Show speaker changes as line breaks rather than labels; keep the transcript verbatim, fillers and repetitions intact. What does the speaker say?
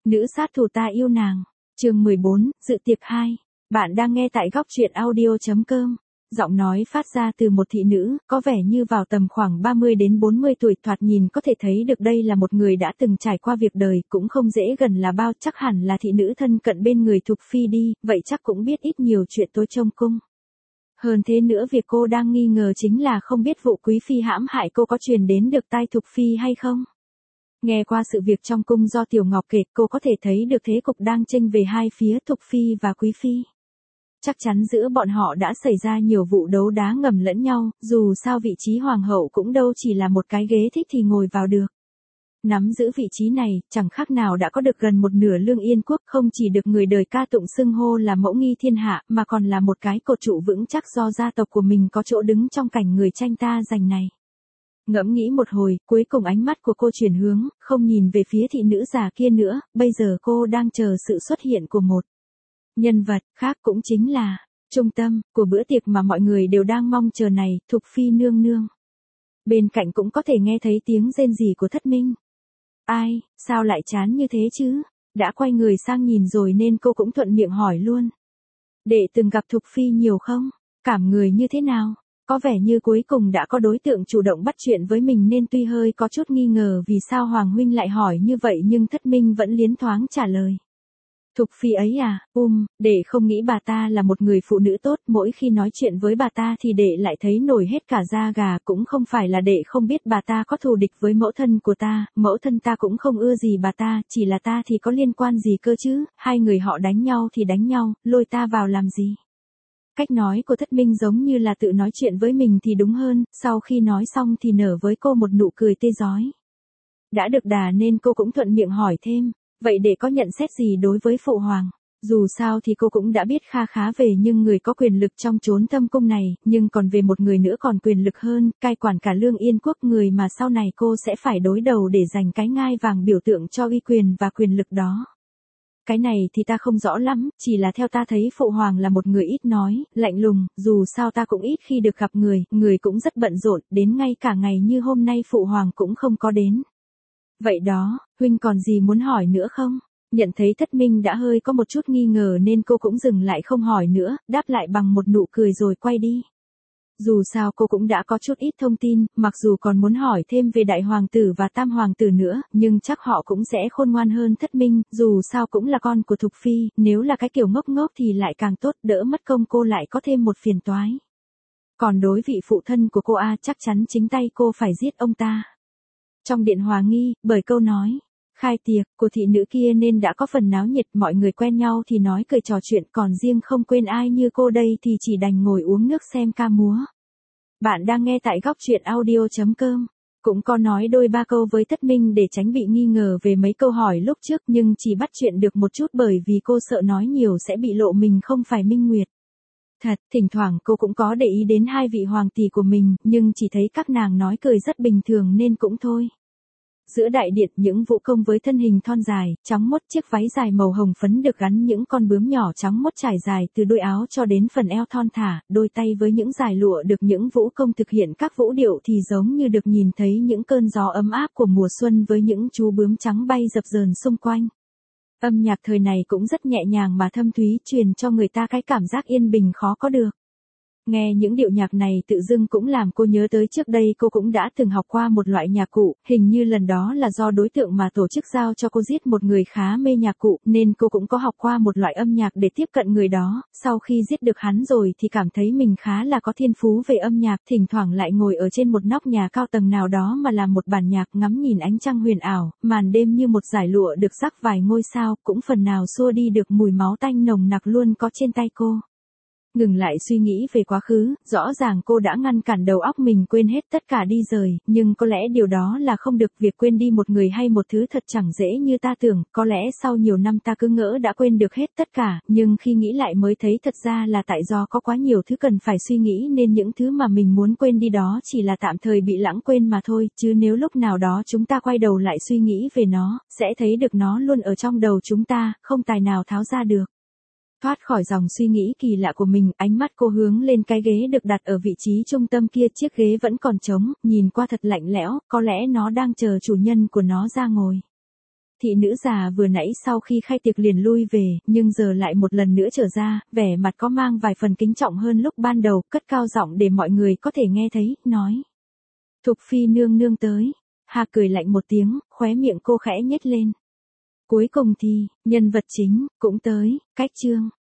Nữ sát thủ ta yêu nàng. Chương mười bốn, dự tiệc hai. Bạn đang nghe tại góc truyện audio chấm com. Giọng nói phát ra từ một thị nữ, có vẻ như vào tầm khoảng ba mươi đến bốn mươi tuổi, thoạt nhìn có thể thấy được đây là một người đã từng trải qua việc đời, cũng không dễ gần là bao, chắc hẳn là thị nữ thân cận bên người Thục Phi đi, vậy chắc cũng biết ít nhiều chuyện tối trong cung. Hơn thế nữa, việc cô đang nghi ngờ chính là không biết vụ Quý Phi hãm hại cô có truyền đến được tai Thục Phi hay không. Nghe qua sự việc trong cung do Tiểu Ngọc kể, cô có thể thấy được thế cục đang chênh về hai phía Thục Phi và Quý Phi. Chắc chắn giữa bọn họ đã xảy ra nhiều vụ đấu đá ngầm lẫn nhau, dù sao vị trí hoàng hậu cũng đâu chỉ là một cái ghế thích thì ngồi vào được. Nắm giữ vị trí này, chẳng khác nào đã có được gần một nửa Lương Yên quốc, không chỉ được người đời ca tụng xưng hô là mẫu nghi thiên hạ, mà còn là một cái cột trụ vững chắc do gia tộc của mình có chỗ đứng trong cảnh người tranh ta giành này. Ngẫm nghĩ một hồi, cuối cùng ánh mắt của cô chuyển hướng, không nhìn về phía thị nữ già kia nữa, bây giờ cô đang chờ sự xuất hiện của một nhân vật khác, cũng chính là trung tâm của bữa tiệc mà mọi người đều đang mong chờ này, Thục Phi nương nương. Bên cạnh cũng có thể nghe thấy tiếng rên rỉ của Thất Minh. Ai, sao lại chán như thế chứ? Đã quay người sang nhìn rồi nên cô cũng thuận miệng hỏi luôn. Đệ từng gặp Thục Phi nhiều không? Cảm người như thế nào? Có vẻ như cuối cùng đã có đối tượng chủ động bắt chuyện với mình nên tuy hơi có chút nghi ngờ vì sao Hoàng huynh lại hỏi như vậy, nhưng Thất Minh vẫn liến thoáng trả lời. Thục Phi ấy à, um, đệ không nghĩ bà ta là một người phụ nữ tốt, mỗi khi nói chuyện với bà ta thì đệ lại thấy nổi hết cả da gà, cũng không phải là đệ không biết bà ta có thù địch với mẫu thân của ta, mẫu thân ta cũng không ưa gì bà ta, chỉ là ta thì có liên quan gì cơ chứ, hai người họ đánh nhau thì đánh nhau, lôi ta vào làm gì. Cách nói của Thất Minh giống như là tự nói chuyện với mình thì đúng hơn, sau khi nói xong thì nở với cô một nụ cười tê rói. Đã được đà nên cô cũng thuận miệng hỏi thêm, vậy để có nhận xét gì đối với phụ hoàng? Dù sao thì cô cũng đã biết kha khá về nhưng người có quyền lực trong chốn thâm cung này, nhưng còn về một người nữa còn quyền lực hơn, cai quản cả Lương Yên quốc, người mà sau này cô sẽ phải đối đầu để giành cái ngai vàng biểu tượng cho uy quyền và quyền lực đó. Cái này thì ta không rõ lắm, chỉ là theo ta thấy phụ hoàng là một người ít nói, lạnh lùng, dù sao ta cũng ít khi được gặp người, người cũng rất bận rộn, đến ngay cả ngày như hôm nay phụ hoàng cũng không có đến. Vậy đó, huynh còn gì muốn hỏi nữa không? Nhận thấy Thất Minh đã hơi có một chút nghi ngờ nên cô cũng dừng lại không hỏi nữa, đáp lại bằng một nụ cười rồi quay đi. Dù sao cô cũng đã có chút ít thông tin, mặc dù còn muốn hỏi thêm về đại hoàng tử và tam hoàng tử nữa, nhưng chắc họ cũng sẽ khôn ngoan hơn Thất Minh, dù sao cũng là con của Thục Phi, nếu là cái kiểu ngốc ngốc thì lại càng tốt, đỡ mất công cô lại có thêm một phiền toái. Còn đối vị phụ thân của cô a, chắc chắn chính tay cô phải giết ông ta. Trong điện hòa nghi, bởi câu nói khai tiệc của thị nữ kia nên đã có phần náo nhiệt, mọi người quen nhau thì nói cười trò chuyện, còn riêng không quên ai như cô đây thì chỉ đành ngồi uống nước xem ca múa. Bạn đang nghe tại góc truyện audio chấm com. Cũng có nói đôi ba câu với Thất Minh để tránh bị nghi ngờ về mấy câu hỏi lúc trước, nhưng chỉ bắt chuyện được một chút bởi vì cô sợ nói nhiều sẽ bị lộ mình không phải Minh Nguyệt. Thật, thỉnh thoảng cô cũng có để ý đến hai vị hoàng tỷ của mình, nhưng chỉ thấy các nàng nói cười rất bình thường nên cũng thôi. Giữa đại điện, những vũ công với thân hình thon dài, trắng muốt, chiếc váy dài màu hồng phấn được gắn những con bướm nhỏ trắng muốt trải dài từ đôi áo cho đến phần eo thon thả, đôi tay với những dải lụa được những vũ công thực hiện các vũ điệu thì giống như được nhìn thấy những cơn gió ấm áp của mùa xuân với những chú bướm trắng bay dập dờn xung quanh. Âm nhạc thời này cũng rất nhẹ nhàng mà thâm thúy, truyền cho người ta cái cảm giác yên bình khó có được. Nghe những điệu nhạc này tự dưng cũng làm cô nhớ tới trước đây cô cũng đã từng học qua một loại nhạc cụ, hình như lần đó là do đối tượng mà tổ chức giao cho cô giết một người khá mê nhạc cụ, nên cô cũng có học qua một loại âm nhạc để tiếp cận người đó, sau khi giết được hắn rồi thì cảm thấy mình khá là có thiên phú về âm nhạc, thỉnh thoảng lại ngồi ở trên một nóc nhà cao tầng nào đó mà làm một bản nhạc, ngắm nhìn ánh trăng huyền ảo, màn đêm như một dải lụa được rắc vài ngôi sao, cũng phần nào xua đi được mùi máu tanh nồng nặc luôn có trên tay cô. Ngừng lại suy nghĩ về quá khứ, rõ ràng cô đã ngăn cản đầu óc mình quên hết tất cả đi rời, nhưng có lẽ điều đó là không được, việc quên đi một người hay một thứ thật chẳng dễ như ta tưởng, có lẽ sau nhiều năm ta cứ ngỡ đã quên được hết tất cả, nhưng khi nghĩ lại mới thấy thật ra là tại do có quá nhiều thứ cần phải suy nghĩ nên những thứ mà mình muốn quên đi đó chỉ là tạm thời bị lãng quên mà thôi, chứ nếu lúc nào đó chúng ta quay đầu lại suy nghĩ về nó, sẽ thấy được nó luôn ở trong đầu chúng ta, không tài nào tháo ra được. Thoát khỏi dòng suy nghĩ kỳ lạ của mình, ánh mắt cô hướng lên cái ghế được đặt ở vị trí trung tâm kia, chiếc ghế vẫn còn trống, nhìn qua thật lạnh lẽo, có lẽ nó đang chờ chủ nhân của nó ra ngồi. thị nữ già vừa nãy sau khi khai tiệc liền lui về, nhưng giờ lại một lần nữa trở ra, vẻ mặt có mang vài phần kính trọng hơn lúc ban đầu, cất cao giọng để mọi người có thể nghe thấy, nói. Thục phi nương nương tới. Hà cười lạnh một tiếng, khóe miệng cô khẽ nhếch lên. Cuối cùng thì, nhân vật chính, cũng tới, cách chương.